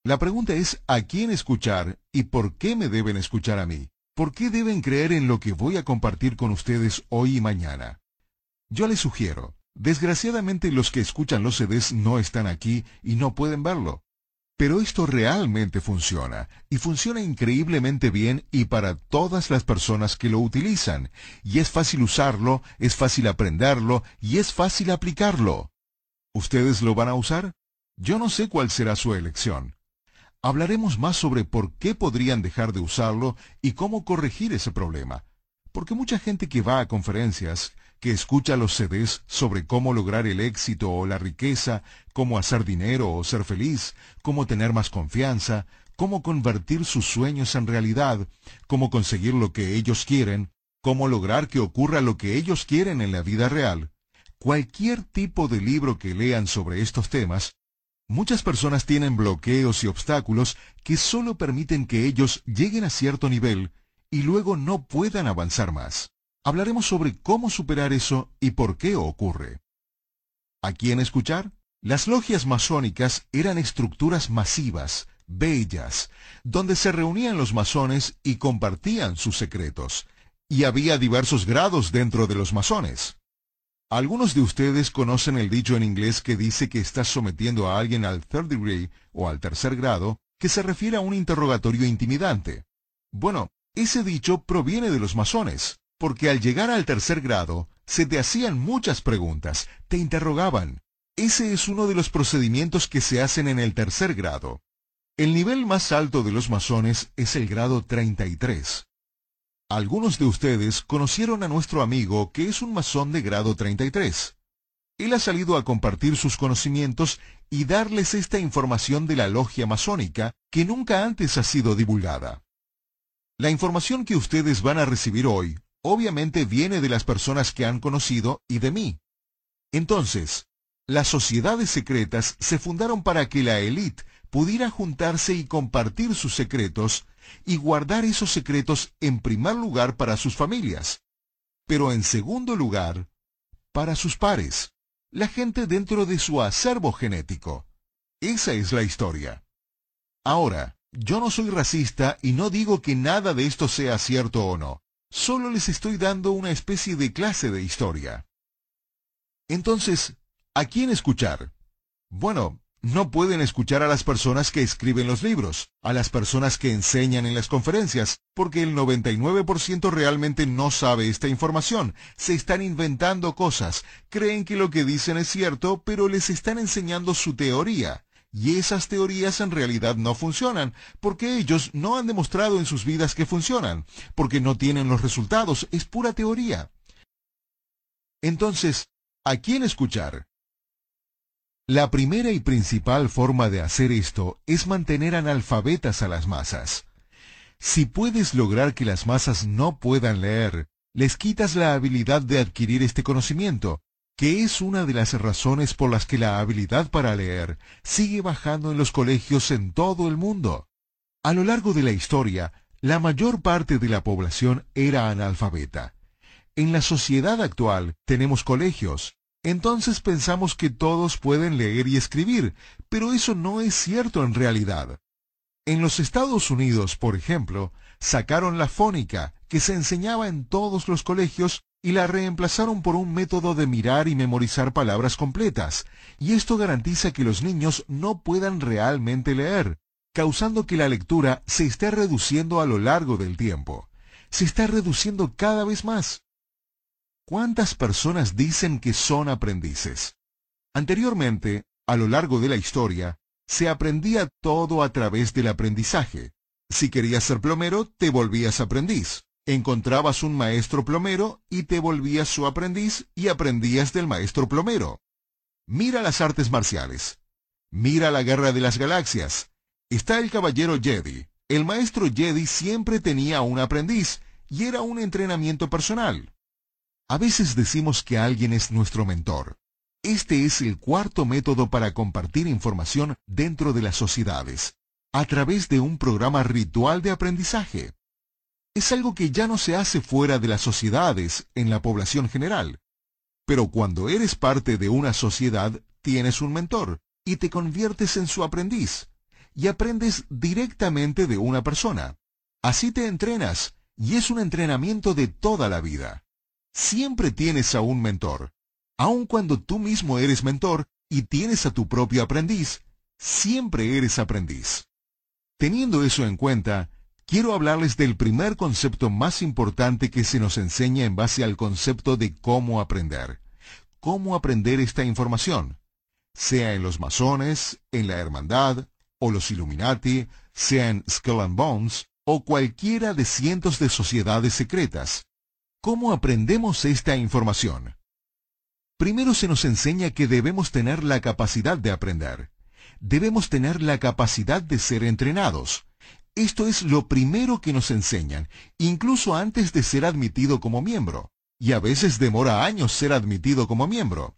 La pregunta es ¿a quién escuchar y por qué me deben escuchar a mí? ¿Por qué deben creer en lo que voy a compartir con ustedes hoy y mañana? Yo les sugiero, desgraciadamente los que escuchan los CDs no están aquí y no pueden verlo. Pero esto realmente funciona, y funciona increíblemente bien y para todas las personas que lo utilizan. Y es fácil usarlo, es fácil aprenderlo y es fácil aplicarlo. ¿Ustedes lo van a usar? Yo no sé cuál será su elección. Hablaremos más sobre por qué podrían dejar de usarlo y cómo corregir ese problema. Porque mucha gente que va a conferencias, que escucha los CDs sobre cómo lograr el éxito o la riqueza, cómo hacer dinero o ser feliz, cómo tener más confianza, cómo convertir sus sueños en realidad, cómo conseguir lo que ellos quieren, cómo lograr que ocurra lo que ellos quieren en la vida real. Cualquier tipo de libro que lean sobre estos temas, muchas personas tienen bloqueos y obstáculos que solo permiten que ellos lleguen a cierto nivel y luego no puedan avanzar más. Hablaremos sobre cómo superar eso y por qué ocurre. ¿A quién escuchar? Las logias masónicas eran estructuras masivas, bellas, donde se reunían los masones y compartían sus secretos. Y había diversos grados dentro de los masones. Algunos de ustedes conocen el dicho en inglés que dice que estás sometiendo a alguien al third degree o al tercer grado, que se refiere a un interrogatorio intimidante. Bueno, ese dicho proviene de los masones, porque al llegar al tercer grado, se te hacían muchas preguntas, te interrogaban. Ese es uno de los procedimientos que se hacen en el tercer grado. El nivel más alto de los masones es el grado 33. Algunos de ustedes conocieron a nuestro amigo que es un masón de grado 33. Él ha salido a compartir sus conocimientos y darles esta información de la logia masónica que nunca antes ha sido divulgada. La información que ustedes van a recibir hoy, obviamente viene de las personas que han conocido y de mí. Entonces, las sociedades secretas se fundaron para que la élite pudiera juntarse y compartir sus secretos y guardar esos secretos en primer lugar para sus familias, pero en segundo lugar, para sus pares, la gente dentro de su acervo genético. Esa es la historia. Ahora, yo no soy racista y no digo que nada de esto sea cierto o no. Solo les estoy dando una especie de clase de historia. Entonces, ¿a quién escuchar? Bueno, no pueden escuchar a las personas que escriben los libros, a las personas que enseñan en las conferencias, porque el 99% realmente no sabe esta información. Se están inventando cosas, creen que lo que dicen es cierto, pero les están enseñando su teoría. Y esas teorías en realidad no funcionan, porque ellos no han demostrado en sus vidas que funcionan, porque no tienen los resultados, es pura teoría. Entonces, ¿a quién escuchar? La primera y principal forma de hacer esto es mantener analfabetas a las masas. Si puedes lograr que las masas no puedan leer, les quitas la habilidad de adquirir este conocimiento, que es una de las razones por las que la habilidad para leer sigue bajando en los colegios en todo el mundo. A lo largo de la historia, la mayor parte de la población era analfabeta. En la sociedad actual tenemos colegios, entonces pensamos que todos pueden leer y escribir, pero eso no es cierto en realidad. En los Estados Unidos, por ejemplo, sacaron la fónica, que se enseñaba en todos los colegios, y la reemplazaron por un método de mirar y memorizar palabras completas, y esto garantiza que los niños no puedan realmente leer, causando que la lectura se esté reduciendo a lo largo del tiempo. Se está reduciendo cada vez más. ¿Cuántas personas dicen que son aprendices? Anteriormente, a lo largo de la historia, se aprendía todo a través del aprendizaje. Si querías ser plomero, te volvías aprendiz. Encontrabas un maestro plomero y te volvías su aprendiz y aprendías del maestro plomero. Mira las artes marciales. Mira la Guerra de las Galaxias. Está el caballero Jedi. El maestro Jedi siempre tenía un aprendiz y era un entrenamiento personal. A veces decimos que alguien es nuestro mentor. Este es el cuarto método para compartir información dentro de las sociedades, a través de un programa ritual de aprendizaje. Es algo que ya no se hace fuera de las sociedades, en la población general. Pero cuando eres parte de una sociedad, tienes un mentor, y te conviertes en su aprendiz. y aprendes directamente de una persona. Así te entrenas, y es un entrenamiento de toda la vida. Siempre tienes a un mentor. Aun cuando tú mismo eres mentor y tienes a tu propio aprendiz, siempre eres aprendiz. Teniendo eso en cuenta, quiero hablarles del primer concepto más importante que se nos enseña en base al concepto de cómo aprender. Cómo aprender esta información, sea en los masones, en la hermandad, o los Illuminati, sea en Skull and Bones, o cualquiera de cientos de sociedades secretas. ¿Cómo aprendemos esta información? Primero se nos enseña que debemos tener la capacidad de aprender. Debemos tener la capacidad de ser entrenados. Esto es lo primero que nos enseñan, incluso antes de ser admitido como miembro. Y a veces demora años ser admitido como miembro.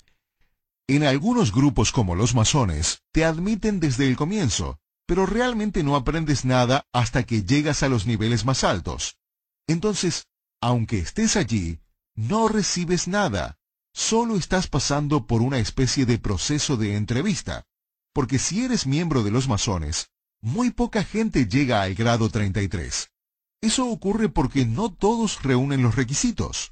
En algunos grupos como los masones, te admiten desde el comienzo, pero realmente no aprendes nada hasta que llegas a los niveles más altos. Entonces, aunque estés allí, no recibes nada. Solo estás pasando por una especie de proceso de entrevista. Porque si eres miembro de los masones, muy poca gente llega al grado 33. Eso ocurre porque no todos reúnen los requisitos.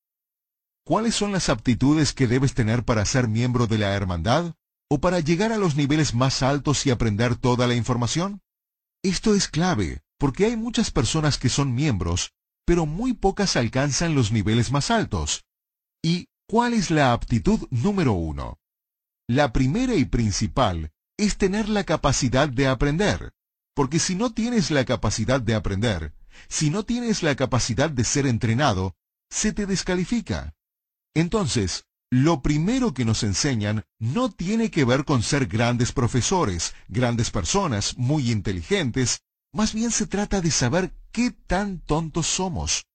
¿Cuáles son las aptitudes que debes tener para ser miembro de la hermandad? ¿O para llegar a los niveles más altos y aprender toda la información? Esto es clave, porque hay muchas personas que son miembros, pero muy pocas alcanzan los niveles más altos. ¿Y cuál es la aptitud número 1? La primera y principal es tener la capacidad de aprender. Porque si no tienes la capacidad de aprender, si no tienes la capacidad de ser entrenado, se te descalifica. Entonces, lo primero que nos enseñan no tiene que ver con ser grandes profesores, grandes personas, muy inteligentes. Más bien se trata de saber qué tan tontos somos.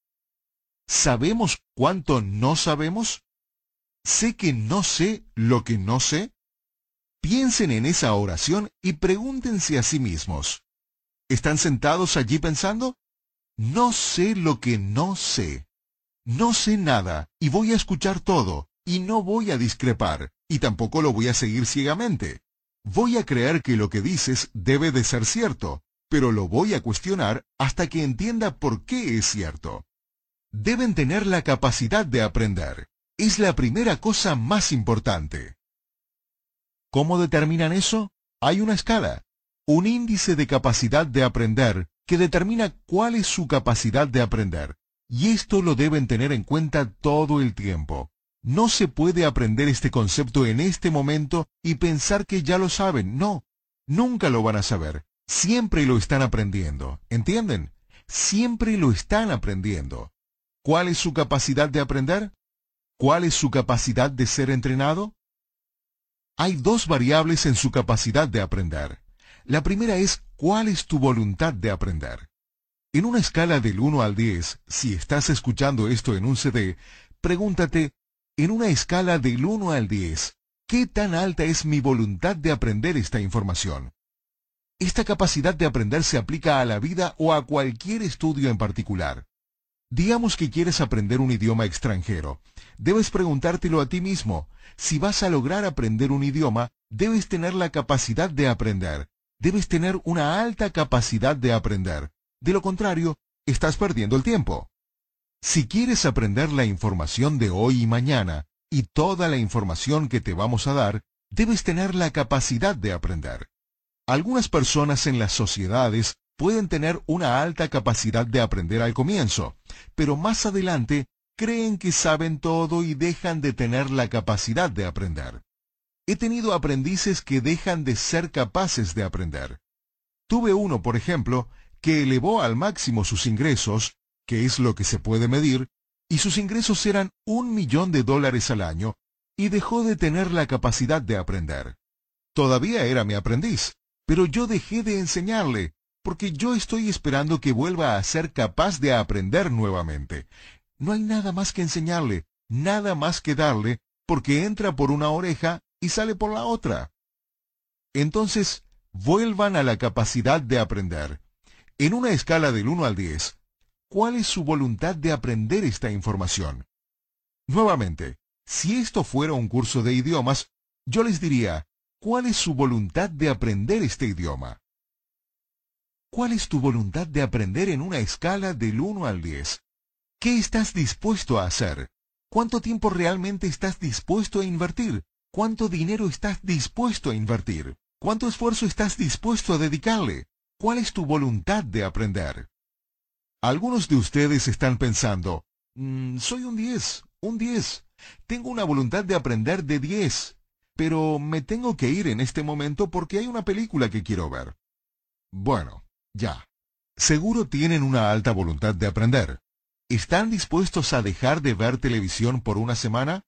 ¿Sabemos cuánto no sabemos? ¿Sé que no sé lo que no sé? Piensen en esa oración y pregúntense a sí mismos. ¿Están sentados allí pensando? No sé lo que no sé. No sé nada y voy a escuchar todo y no voy a discrepar y tampoco lo voy a seguir ciegamente. Voy a creer que lo que dices debe de ser cierto, pero lo voy a cuestionar hasta que entienda por qué es cierto. Deben tener la capacidad de aprender. Es la primera cosa más importante. ¿Cómo determinan eso? Hay una escala, un índice de capacidad de aprender que determina cuál es su capacidad de aprender. Y esto lo deben tener en cuenta todo el tiempo. No se puede aprender este concepto en este momento y pensar que ya lo saben. No, nunca lo van a saber. Siempre lo están aprendiendo. ¿Entienden? Siempre lo están aprendiendo. ¿Cuál es su capacidad de aprender? ¿Cuál es su capacidad de ser entrenado? Hay dos variables en su capacidad de aprender. La primera es ¿cuál es tu voluntad de aprender? En una escala del 1 al 10, si estás escuchando esto en un CD, pregúntate, en una escala del 1 al 10, ¿qué tan alta es mi voluntad de aprender esta información? Esta capacidad de aprender se aplica a la vida o a cualquier estudio en particular. Digamos que quieres aprender un idioma extranjero. Debes preguntártelo a ti mismo. Si vas a lograr aprender un idioma, debes tener la capacidad de aprender. Debes tener una alta capacidad de aprender. De lo contrario, estás perdiendo el tiempo. Si quieres aprender la información de hoy y mañana, y toda la información que te vamos a dar, debes tener la capacidad de aprender. Algunas personas en las sociedades pueden tener una alta capacidad de aprender al comienzo, pero más adelante creen que saben todo y dejan de tener la capacidad de aprender. He tenido aprendices que dejan de ser capaces de aprender. Tuve uno, por ejemplo, que elevó al máximo sus ingresos, que es lo que se puede medir, y sus ingresos eran $1.000.000 al año, y dejó de tener la capacidad de aprender. Todavía era mi aprendiz, pero yo dejé de enseñarle, porque yo estoy esperando que vuelva a ser capaz de aprender nuevamente. No hay nada más que enseñarle, nada más que darle, porque entra por una oreja y sale por la otra. Entonces, vuelvan a la capacidad de aprender. En una escala del 1 al 10, ¿cuál es su voluntad de aprender esta información? Nuevamente, si esto fuera un curso de idiomas, yo les diría, ¿cuál es su voluntad de aprender este idioma? ¿Cuál es tu voluntad de aprender en una escala del 1 al 10? ¿Qué estás dispuesto a hacer? ¿Cuánto tiempo realmente estás dispuesto a invertir? ¿Cuánto dinero estás dispuesto a invertir? ¿Cuánto esfuerzo estás dispuesto a dedicarle? ¿Cuál es tu voluntad de aprender? Algunos de ustedes están pensando, soy un 10, un 10. Tengo una voluntad de aprender de 10, pero me tengo que ir en este momento porque hay una película que quiero ver. Bueno, ya. Seguro tienen una alta voluntad de aprender. ¿Están dispuestos a dejar de ver televisión por una semana?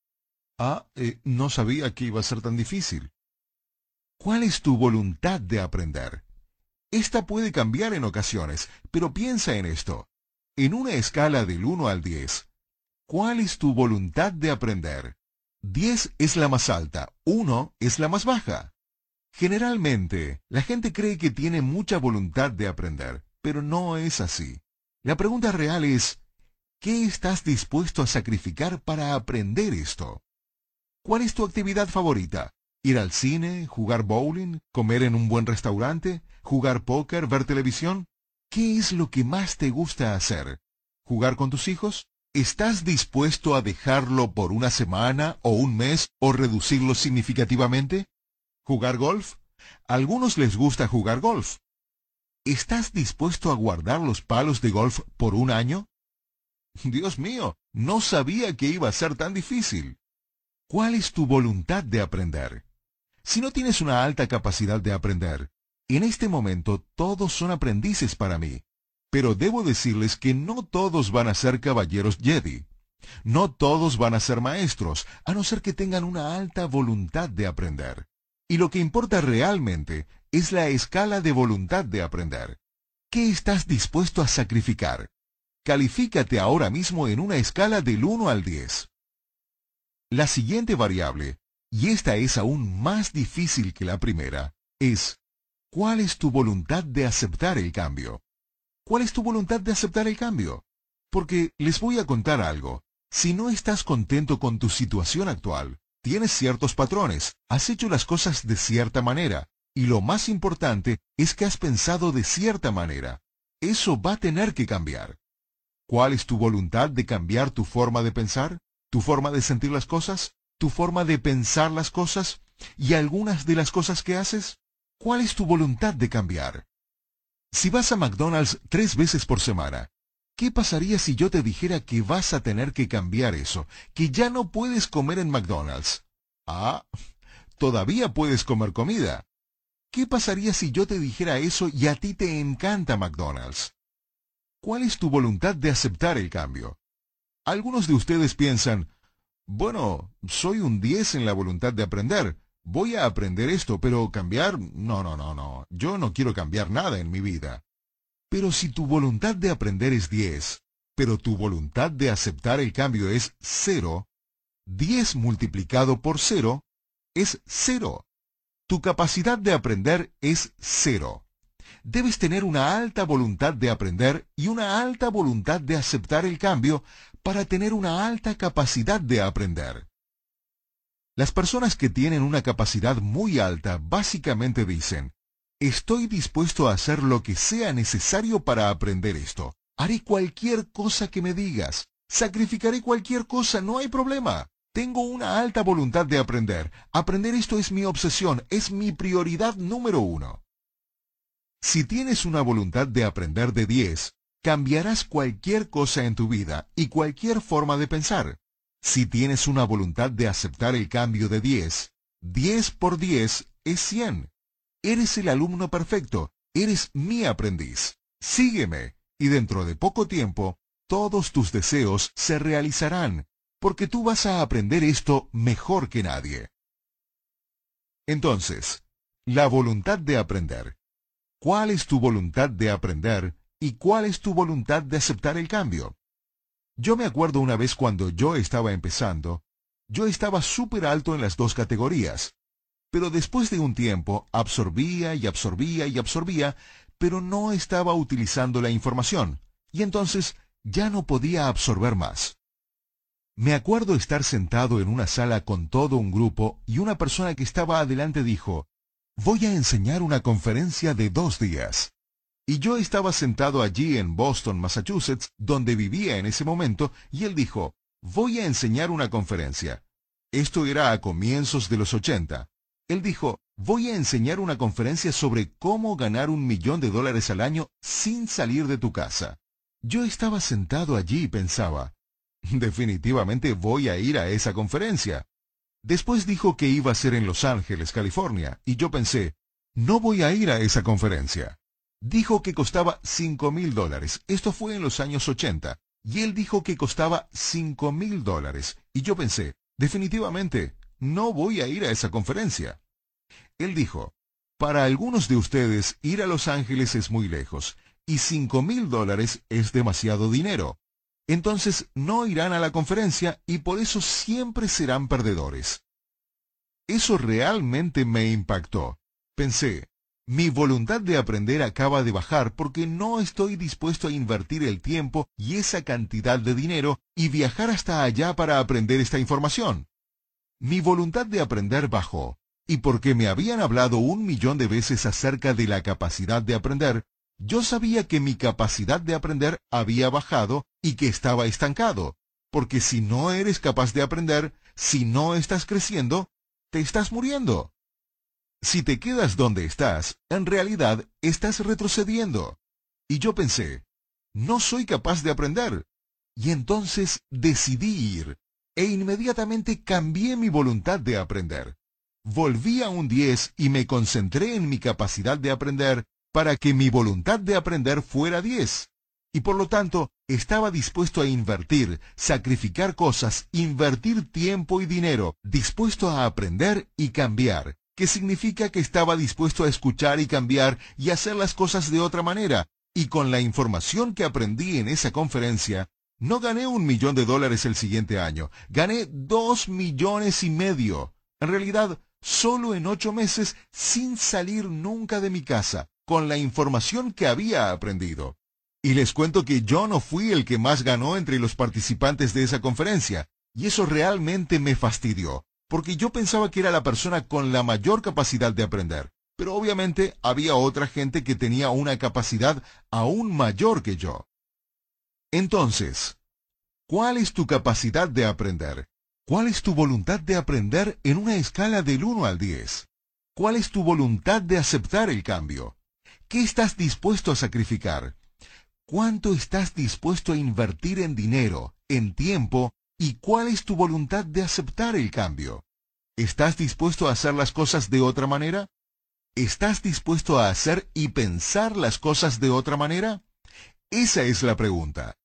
No sabía que iba a ser tan difícil. ¿Cuál es tu voluntad de aprender? Esta puede cambiar en ocasiones, pero piensa en esto. En una escala del 1 al 10, ¿cuál es tu voluntad de aprender? 10 es la más alta, 1 es la más baja. Generalmente, la gente cree que tiene mucha voluntad de aprender, pero no es así. La pregunta real es, ¿qué estás dispuesto a sacrificar para aprender esto? ¿Cuál es tu actividad favorita? ¿Ir al cine, jugar bowling, comer en un buen restaurante, jugar póker, ver televisión? ¿Qué es lo que más te gusta hacer? ¿Jugar con tus hijos? ¿Estás dispuesto a dejarlo por una semana o un mes o reducirlo significativamente? ¿Jugar golf? A algunos les gusta jugar golf. ¿Estás dispuesto a guardar los palos de golf por un año? Dios mío, no sabía que iba a ser tan difícil. ¿Cuál es tu voluntad de aprender? Si no tienes una alta capacidad de aprender, en este momento todos son aprendices para mí. Pero debo decirles que no todos van a ser caballeros Jedi. No todos van a ser maestros, a no ser que tengan una alta voluntad de aprender. Y lo que importa realmente es la escala de voluntad de aprender. ¿Qué estás dispuesto a sacrificar? Califícate ahora mismo en una escala del 1 al 10. La siguiente variable, y esta es aún más difícil que la primera, es ¿cuál es tu voluntad de aceptar el cambio? ¿Cuál es tu voluntad de aceptar el cambio? Porque les voy a contar algo. Si no estás contento con tu situación actual, tienes ciertos patrones, has hecho las cosas de cierta manera, y lo más importante es que has pensado de cierta manera. Eso va a tener que cambiar. ¿Cuál es tu voluntad de cambiar tu forma de pensar? ¿Tu forma de sentir las cosas? ¿Tu forma de pensar las cosas? ¿Y algunas de las cosas que haces? ¿Cuál es tu voluntad de cambiar? Si vas a McDonald's 3 veces por semana, ¿qué pasaría si yo te dijera que vas a tener que cambiar eso? Que ya no puedes comer en McDonald's. Todavía puedes comer comida. ¿Qué pasaría si yo te dijera eso y a ti te encanta McDonald's? ¿Cuál es tu voluntad de aceptar el cambio? Algunos de ustedes piensan, bueno, soy un 10 en la voluntad de aprender. Voy a aprender esto, pero cambiar, no. Yo no quiero cambiar nada en mi vida. Pero si tu voluntad de aprender es 10, pero tu voluntad de aceptar el cambio es 0, 10 multiplicado por 0 es 0. Tu capacidad de aprender es 0. Debes tener una alta voluntad de aprender y una alta voluntad de aceptar el cambio para tener una alta capacidad de aprender. Las personas que tienen una capacidad muy alta básicamente dicen, estoy dispuesto a hacer lo que sea necesario para aprender esto. Haré cualquier cosa que me digas. Sacrificaré cualquier cosa, no hay problema. Tengo una alta voluntad de aprender. Aprender esto es mi obsesión, es mi prioridad número 1. Si tienes una voluntad de aprender de 10, cambiarás cualquier cosa en tu vida y cualquier forma de pensar. Si tienes una voluntad de aceptar el cambio de 10, 10 por 10 es 100. Eres el alumno perfecto, eres mi aprendiz. Sígueme, y dentro de poco tiempo, todos tus deseos se realizarán, porque tú vas a aprender esto mejor que nadie. Entonces, la voluntad de aprender. ¿Cuál es tu voluntad de aprender y cuál es tu voluntad de aceptar el cambio? Yo me acuerdo una vez cuando yo estaba empezando, yo estaba súper alto en las 2 categorías, pero después de un tiempo absorbía, pero no estaba utilizando la información, y entonces ya no podía absorber más. Me acuerdo estar sentado en una sala con todo un grupo y una persona que estaba adelante dijo, voy a enseñar una conferencia de 2 días. Y yo estaba sentado allí en Boston, Massachusetts, donde vivía en ese momento, y él dijo, voy a enseñar una conferencia. Esto era a comienzos de los 80. Él dijo, voy a enseñar una conferencia sobre cómo ganar $1.000.000 al año sin salir de tu casa. Yo estaba sentado allí y pensaba, definitivamente voy a ir a esa conferencia. Después dijo que iba a ser en Los Ángeles, California, y yo pensé, no voy a ir a esa conferencia. Dijo que costaba $5.000. Esto fue en los años 80. Y él dijo que costaba $5.000. Y yo pensé, definitivamente, no voy a ir a esa conferencia. Él dijo, para algunos de ustedes ir a Los Ángeles es muy lejos, y $5.000 es demasiado dinero. Entonces no irán a la conferencia y por eso siempre serán perdedores. Eso realmente me impactó. Pensé, mi voluntad de aprender acaba de bajar porque no estoy dispuesto a invertir el tiempo y esa cantidad de dinero y viajar hasta allá para aprender esta información. Mi voluntad de aprender bajó, y porque me habían hablado 1.000.000 de veces acerca de la capacidad de aprender, yo sabía que mi capacidad de aprender había bajado y que estaba estancado, porque si no eres capaz de aprender, si no estás creciendo, te estás muriendo. Si te quedas donde estás, en realidad estás retrocediendo. Y yo pensé, no soy capaz de aprender. Y entonces decidí ir, e inmediatamente cambié mi voluntad de aprender. Volví a un 10 y me concentré en mi capacidad de aprender para que mi voluntad de aprender fuera 10. Y por lo tanto, estaba dispuesto a invertir, sacrificar cosas, invertir tiempo y dinero, dispuesto a aprender y cambiar, que significa que estaba dispuesto a escuchar y cambiar y hacer las cosas de otra manera. Y con la información que aprendí en esa conferencia, no gané $1.000.000 el siguiente año, gané $2.5 millones. En realidad, solo en 8 meses, sin salir nunca de mi casa, con la información que había aprendido. Y les cuento que yo no fui el que más ganó entre los participantes de esa conferencia, y eso realmente me fastidió, porque yo pensaba que era la persona con la mayor capacidad de aprender, pero obviamente había otra gente que tenía una capacidad aún mayor que yo. Entonces, ¿cuál es tu capacidad de aprender? ¿Cuál es tu voluntad de aprender en una escala del 1 al 10? ¿Cuál es tu voluntad de aceptar el cambio? ¿Qué estás dispuesto a sacrificar? ¿Cuánto estás dispuesto a invertir en dinero, en tiempo? ¿Y cuál es tu voluntad de aceptar el cambio? ¿Estás dispuesto a hacer las cosas de otra manera? ¿Estás dispuesto a hacer y pensar las cosas de otra manera? Esa es la pregunta.